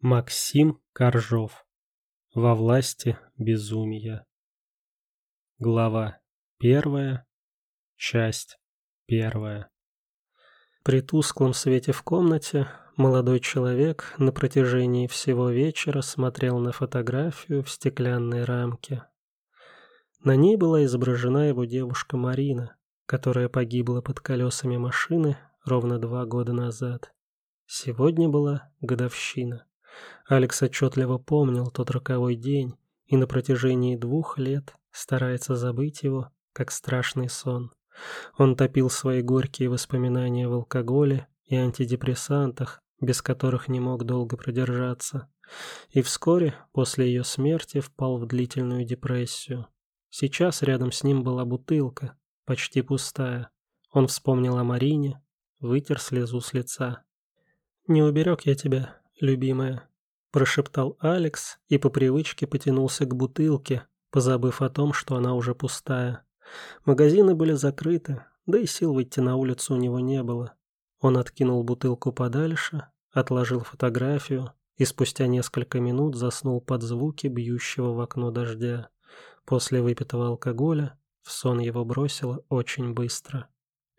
Максим Коржов. Во власти безумия. Глава 1. Часть 1. При тусклом свете в комнате молодой человек на протяжении всего вечера смотрел на фотографию в стеклянной рамке. На ней была изображена его девушка Марина, которая погибла под колесами машины ровно 2 года назад. Сегодня была годовщина. Алекс отчетливо помнил тот роковой день и на протяжении 2 лет старается забыть его, как страшный сон. Он топил свои горькие воспоминания в алкоголе и антидепрессантах, без которых не мог долго продержаться. И вскоре, после ее смерти, впал в длительную депрессию. Сейчас рядом с ним была бутылка, почти пустая. Он вспомнил о Марине, вытер слезу с лица. «Не уберег я тебя, любимая», — прошептал Алекс и по привычке потянулся к бутылке, позабыв о том, что она уже пустая. Магазины были закрыты, да и сил выйти на улицу у него не было. Он откинул бутылку подальше, отложил фотографию и спустя несколько минут заснул под звуки бьющего в окно дождя. После выпитого алкоголя в сон его бросило очень быстро.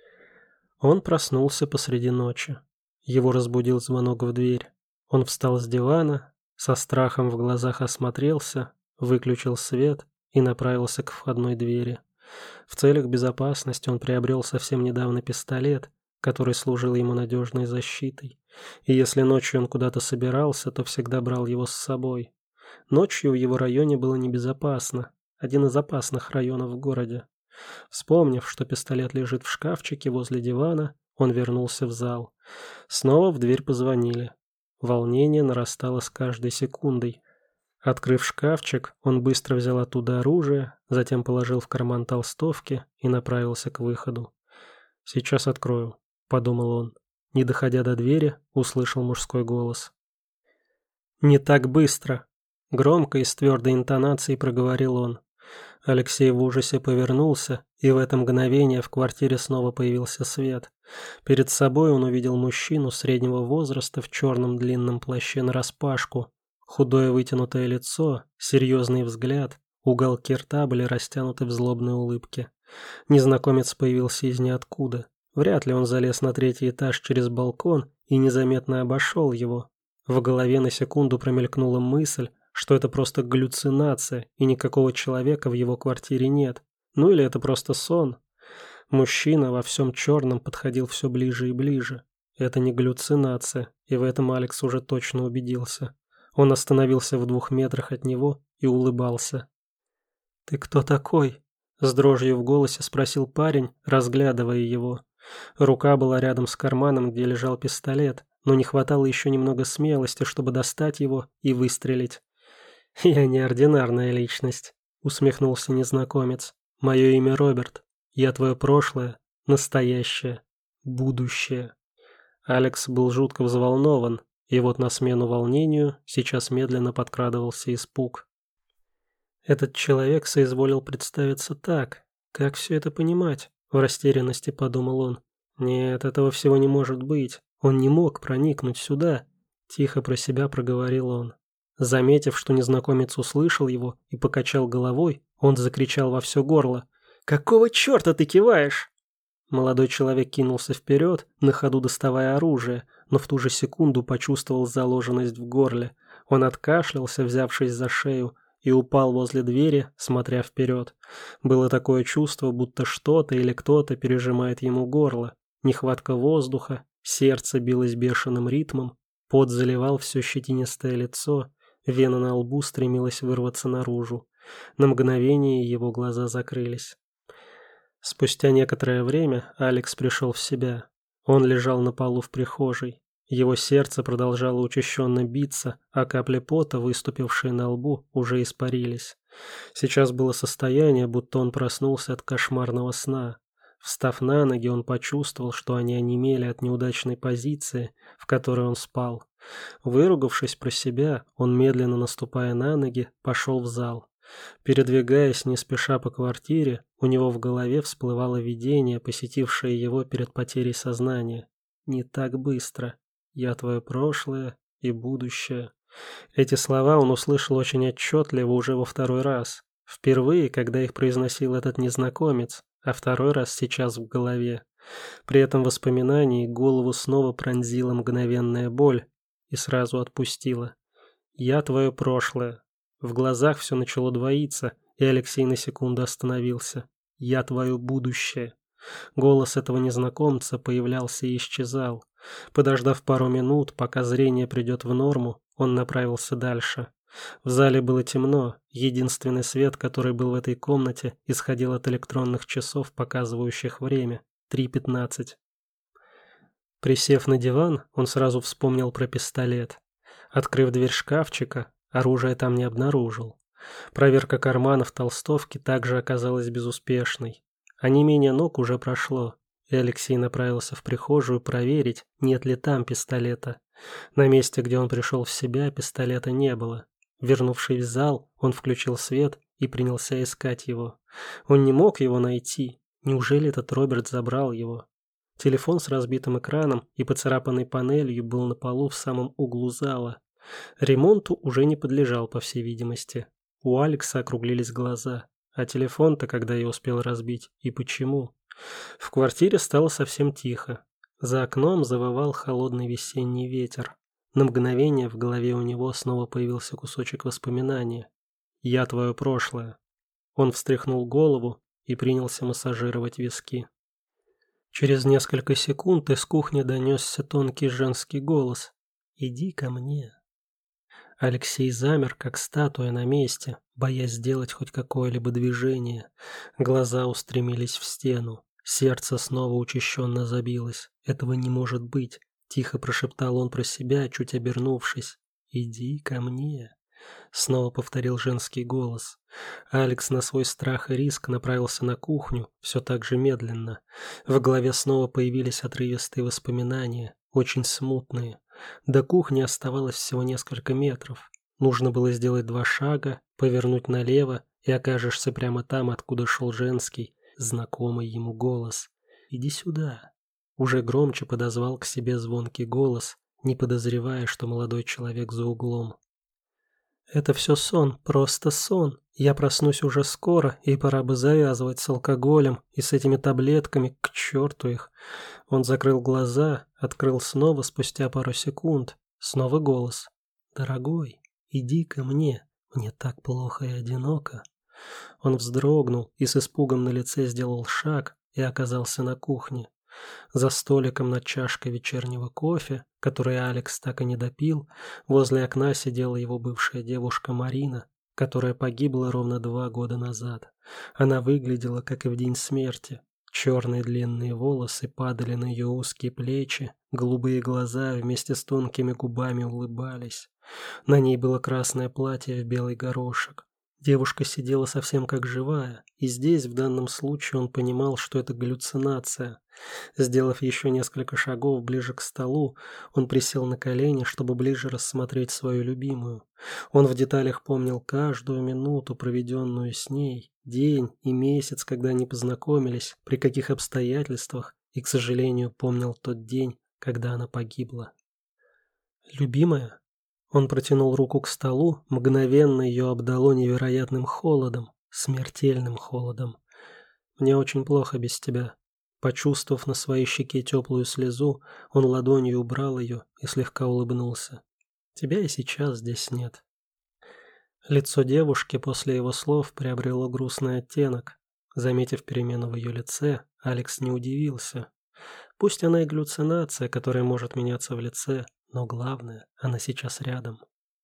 Он проснулся посреди ночи. Его разбудил звонок в дверь. Он встал с дивана, со страхом в глазах осмотрелся, выключил свет и направился к входной двери. В целях безопасности он приобрел совсем недавно пистолет, который служил ему надежной защитой. И если ночью он куда-то собирался, то всегда брал его с собой. Ночью в его районе было небезопасно, один из опасных районов в городе. Вспомнив, что пистолет лежит в шкафчике возле дивана, он вернулся в зал. Снова в дверь позвонили. Волнение нарастало с каждой секундой. Открыв шкафчик, он быстро взял оттуда оружие, затем положил в карман толстовки и направился к выходу. «Сейчас открою», — подумал он. Не доходя до двери, услышал мужской голос. «Не так быстро», — громко и с твердой интонацией проговорил он. Алексей в ужасе повернулся, и в это мгновение в квартире снова появился свет. Перед собой он увидел мужчину среднего возраста в черном длинном плаще нараспашку. Худое вытянутое лицо, серьезный взгляд, уголки рта были растянуты в злобной улыбке. Незнакомец появился из ниоткуда. Вряд ли он залез на 3-й этаж через балкон и незаметно обошел его. В голове на секунду промелькнула мысль, что это просто галлюцинация, и никакого человека в его квартире нет. Ну или это просто сон. Мужчина во всем черном подходил все ближе и ближе. Это не галлюцинация, и в этом Алекс уже точно убедился. Он остановился в 2 метрах от него и улыбался. «Ты кто такой?» — с дрожью в голосе спросил парень, разглядывая его. Рука была рядом с карманом, где лежал пистолет, но не хватало еще немного смелости, чтобы достать его и выстрелить. «Я неординарная личность», — усмехнулся незнакомец. «Мое имя Роберт. Я твое прошлое, настоящее, будущее». Алекс был жутко взволнован, и вот на смену волнению сейчас медленно подкрадывался испуг. «Этот человек соизволил представиться так. Как все это понимать?» — в растерянности подумал он. «Нет, этого всего не может быть. Он не мог проникнуть сюда», — тихо про себя проговорил он. Заметив, что незнакомец услышал его и покачал головой, он закричал во все горло. «Какого черта ты киваешь?» Молодой человек кинулся вперед, на ходу доставая оружие, но в ту же секунду почувствовал заложенность в горле. Он откашлялся, взявшись за шею, и упал возле двери, смотря вперед. Было такое чувство, будто что-то или кто-то пережимает ему горло. Нехватка воздуха, сердце билось бешеным ритмом, пот заливал все щетинистое лицо. Вена на лбу стремилась вырваться наружу. На мгновение его глаза закрылись. Спустя некоторое время Алекс пришел в себя. Он лежал на полу в прихожей. Его сердце продолжало учащенно биться, а капли пота, выступившие на лбу, уже испарились. Сейчас было состояние, будто он проснулся от кошмарного сна. Встав на ноги, он почувствовал, что они онемели от неудачной позиции, в которой он спал. Выругавшись про себя, он, медленно наступая на ноги, пошел в зал. Передвигаясь не спеша по квартире, у него в голове всплывало видение, посетившее его перед потерей сознания. «Не так быстро. Я твое прошлое и будущее». Эти слова он услышал очень отчетливо уже во второй раз. Впервые, когда их произносил этот незнакомец, а второй раз сейчас в голове. При этом воспоминании голову снова пронзила мгновенная боль и сразу отпустила. «Я твое прошлое». В глазах все начало двоиться, и Алексей на секунду остановился. «Я твое будущее». Голос этого незнакомца появлялся и исчезал. Подождав пару минут, пока зрение придет в норму, он направился дальше. В зале было темно, единственный свет, который был в этой комнате, исходил от электронных часов, показывающих время. 3:15. Присев на диван, он сразу вспомнил про пистолет. Открыв дверь шкафчика, оружия там не обнаружил. Проверка карманов толстовки также оказалась безуспешной. Онемение ног уже прошло, и Алексей направился в прихожую проверить, нет ли там пистолета. На месте, где он пришел в себя, пистолета не было. Вернувшись в зал, он включил свет и принялся искать его. Он не мог его найти. Неужели этот Роберт забрал его? Телефон с разбитым экраном и поцарапанной панелью был на полу в самом углу зала. Ремонту уже не подлежал, по всей видимости. У Алекса округлились глаза. А телефон-то когда я успел разбить и почему? В квартире стало совсем тихо. За окном завывал холодный весенний ветер. На мгновение в голове у него снова появился кусочек воспоминания. «Я твое прошлое». Он встряхнул голову и принялся массажировать виски. Через несколько секунд из кухни донесся тонкий женский голос. «Иди ко мне». Алексей замер, как статуя на месте, боясь сделать хоть какое-либо движение. Глаза устремились в стену. Сердце снова учащенно забилось. «Этого не может быть», — тихо прошептал он про себя, чуть обернувшись. «Иди ко мне», — снова повторил женский голос. Алекс на свой страх и риск направился на кухню, все так же медленно. В голове снова появились отрывистые воспоминания, очень смутные. До кухни оставалось всего несколько метров. Нужно было сделать 2 шага, повернуть налево, и окажешься прямо там, откуда шел женский, знакомый ему голос. «Иди сюда». Уже громче подозвал к себе звонкий голос, не подозревая, что молодой человек за углом. «Это все сон, просто сон. Я проснусь уже скоро, и пора бы завязывать с алкоголем и с этими таблетками, к черту их». Он закрыл глаза, открыл снова спустя пару секунд. Снова голос. «Дорогой, иди ко мне, мне так плохо и одиноко». Он вздрогнул и с испугом на лице сделал шаг и оказался на кухне. За столиком над чашкой вечернего кофе, который Алекс так и не допил, возле окна сидела его бывшая девушка Марина, которая погибла ровно 2 года назад. Она выглядела, как и в день смерти. Черные длинные волосы падали на ее узкие плечи, голубые глаза вместе с тонкими губами улыбались. На ней было красное платье в белый горошек. Девушка сидела совсем как живая, и здесь, в данном случае, он понимал, что это галлюцинация. Сделав еще несколько шагов ближе к столу, он присел на колени, чтобы ближе рассмотреть свою любимую. Он в деталях помнил каждую минуту, проведенную с ней, день и месяц, когда они познакомились, при каких обстоятельствах, и, к сожалению, помнил тот день, когда она погибла. «Любимая?» Он протянул руку к столу, мгновенно ее обдало невероятным холодом, смертельным холодом. «Мне очень плохо без тебя». Почувствовав на своей щеке теплую слезу, он ладонью убрал ее и слегка улыбнулся. «Тебя и сейчас здесь нет». Лицо девушки после его слов приобрело грустный оттенок. Заметив перемену в ее лице, Алекс не удивился. Пусть она и галлюцинация, которая может меняться в лице, но главное, она сейчас рядом.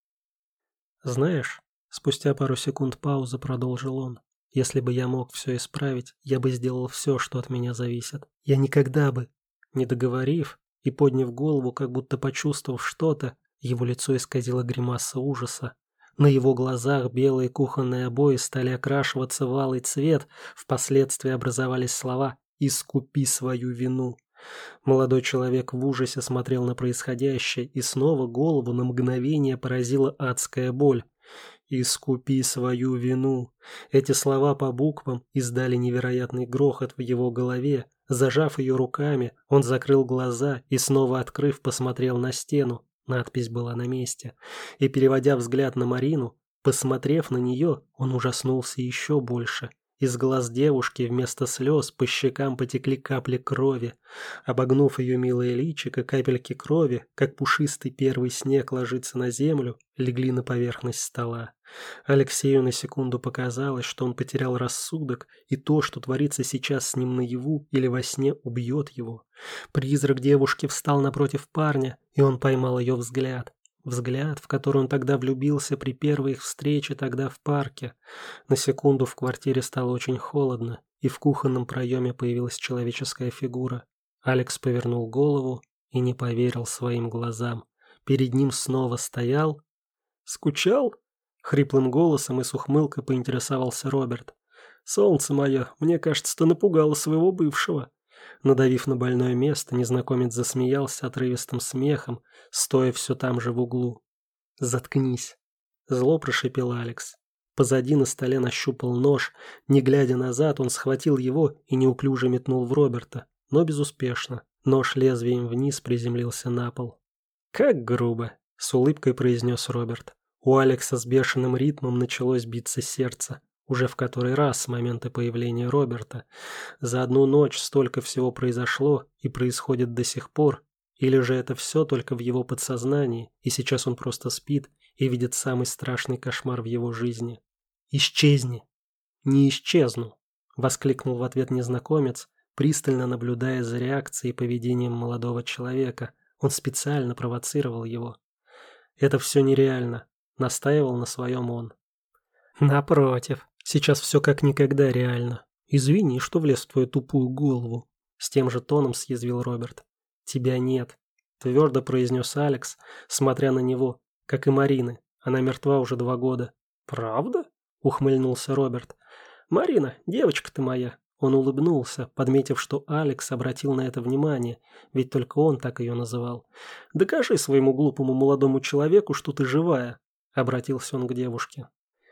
«Знаешь», — спустя пару секунд паузы продолжил он, «если бы я мог все исправить, я бы сделал все, что от меня зависит. Я никогда бы...» Не договорив и подняв голову, как будто почувствовав что-то, его лицо исказило гримаса ужаса. На его глазах белые кухонные обои стали окрашиваться в алый цвет, впоследствии образовались слова «Искупи свою вину». Молодой человек в ужасе смотрел на происходящее, и снова голову на мгновение поразила адская боль. «Искупи свою вину». Эти слова по буквам издали невероятный грохот в его голове. Зажав ее руками, он закрыл глаза и, снова открыв, посмотрел на стену. Надпись была на месте. И, переводя взгляд на Марину, посмотрев на нее, он ужаснулся еще больше. Из глаз девушки вместо слез по щекам потекли капли крови. Обогнув ее милое личико, капельки крови, как пушистый первый снег ложится на землю, легли на поверхность стола. Алексею на секунду показалось, что он потерял рассудок, и то, что творится сейчас с ним наяву или во сне, убьет его. Призрак девушки встал напротив парня, и он поймал ее взгляд. Взгляд, в который он тогда влюбился при первой их встрече тогда в парке. На секунду в квартире стало очень холодно, и в кухонном проеме появилась человеческая фигура. Алекс повернул голову и не поверил своим глазам. Перед ним снова стоял... «Скучал?» — хриплым голосом и с ухмылкой поинтересовался Роберт. «Солнце мое, мне кажется, ты напугала своего бывшего». Надавив на больное место, незнакомец засмеялся отрывистым смехом, стоя все там же в углу. «Заткнись!» — зло прошипел Алекс. Позади на столе нащупал нож. Не глядя назад, он схватил его и неуклюже метнул в Роберта, но безуспешно. Нож лезвием вниз приземлился на пол. «Как грубо!» — с улыбкой произнес Роберт. У Алекса с бешеным ритмом началось биться сердце. Уже в который раз с момента появления Роберта. За одну ночь столько всего произошло и происходит до сих пор. Или же это все только в его подсознании, и сейчас он просто спит и видит самый страшный кошмар в его жизни. «Исчезни!» «Не исчезну!» — воскликнул в ответ незнакомец, пристально наблюдая за реакцией и поведением молодого человека. Он специально провоцировал его. «Это все нереально», — настаивал на своем он. «Напротив, сейчас все как никогда реально. Извини, что влез в твою тупую голову», — с тем же тоном съязвил Роберт. «Тебя нет», — твердо произнес Алекс, смотря на него, как и Марины. Она мертва уже 2 года. «Правда?» — ухмыльнулся Роберт. «Марина, девочка ты моя». Он улыбнулся, подметив, что Алекс обратил на это внимание, ведь только он так ее называл. «Докажи своему глупому молодому человеку, что ты живая», — обратился он к девушке.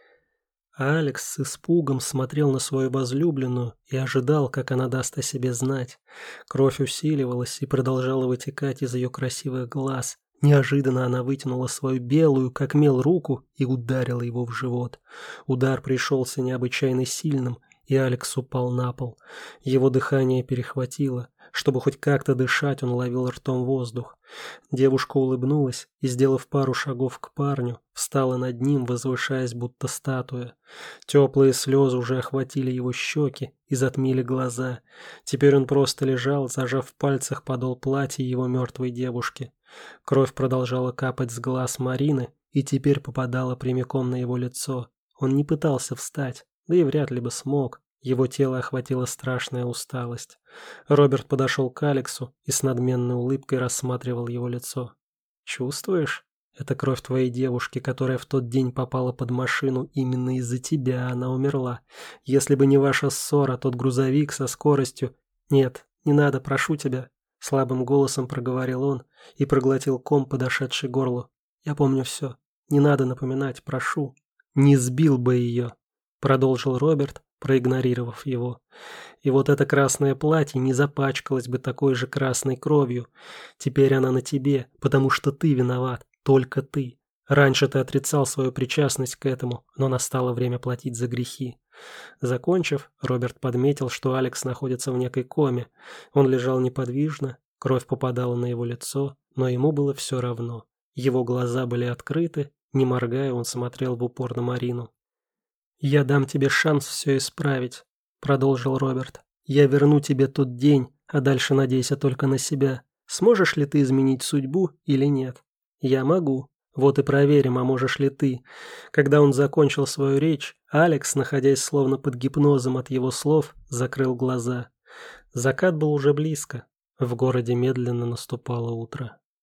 Алекс с испугом смотрел на свою возлюбленную и ожидал, как она даст о себе знать. Кровь усиливалась и продолжала вытекать из ее красивых глаз. Неожиданно она вытянула свою белую, как мел, руку и ударила его в живот. Удар пришелся необычайно сильным, и Алекс упал на пол. Его дыхание перехватило. Чтобы хоть как-то дышать, он ловил ртом воздух. Девушка улыбнулась и, сделав пару шагов к парню, встала над ним, возвышаясь, будто статуя. Теплые слезы уже охватили его щеки и затмили глаза. Теперь он просто лежал, зажав в пальцах подол платья его мертвой девушки. Кровь продолжала капать с глаз Марины и теперь попадала прямиком на его лицо. Он не пытался встать, да и вряд ли бы смог. Его тело охватила страшная усталость. Роберт подошел к Алексу и с надменной улыбкой рассматривал его лицо. «Чувствуешь? Это кровь твоей девушки, которая в тот день попала под машину. Именно из-за тебя она умерла. Если бы не ваша ссора, тот грузовик со скоростью... Нет, не надо, прошу тебя», — слабым голосом проговорил он и проглотил ком, подошедший к горлу. «Я помню все. Не надо напоминать, прошу». «Не сбил бы ее», — продолжил Роберт, проигнорировав его. «И вот это красное платье не запачкалось бы такой же красной кровью. Теперь она на тебе, потому что ты виноват, только ты. Раньше ты отрицал свою причастность к этому, но настало время платить за грехи». Закончив, Роберт подметил, что Алекс находится в некой коме. Он лежал неподвижно, кровь попадала на его лицо, но ему было все равно. Его глаза были открыты, не моргая, он смотрел в упор на Марину. «Я дам тебе шанс все исправить», — продолжил Роберт. «Я верну тебе тот день, а дальше надейся только на себя. Сможешь ли ты изменить судьбу или нет? Я могу. Вот и проверим, а можешь ли ты». Когда он закончил свою речь, Алекс, находясь словно под гипнозом от его слов, закрыл глаза. Закат был уже близко. В городе медленно наступало утро.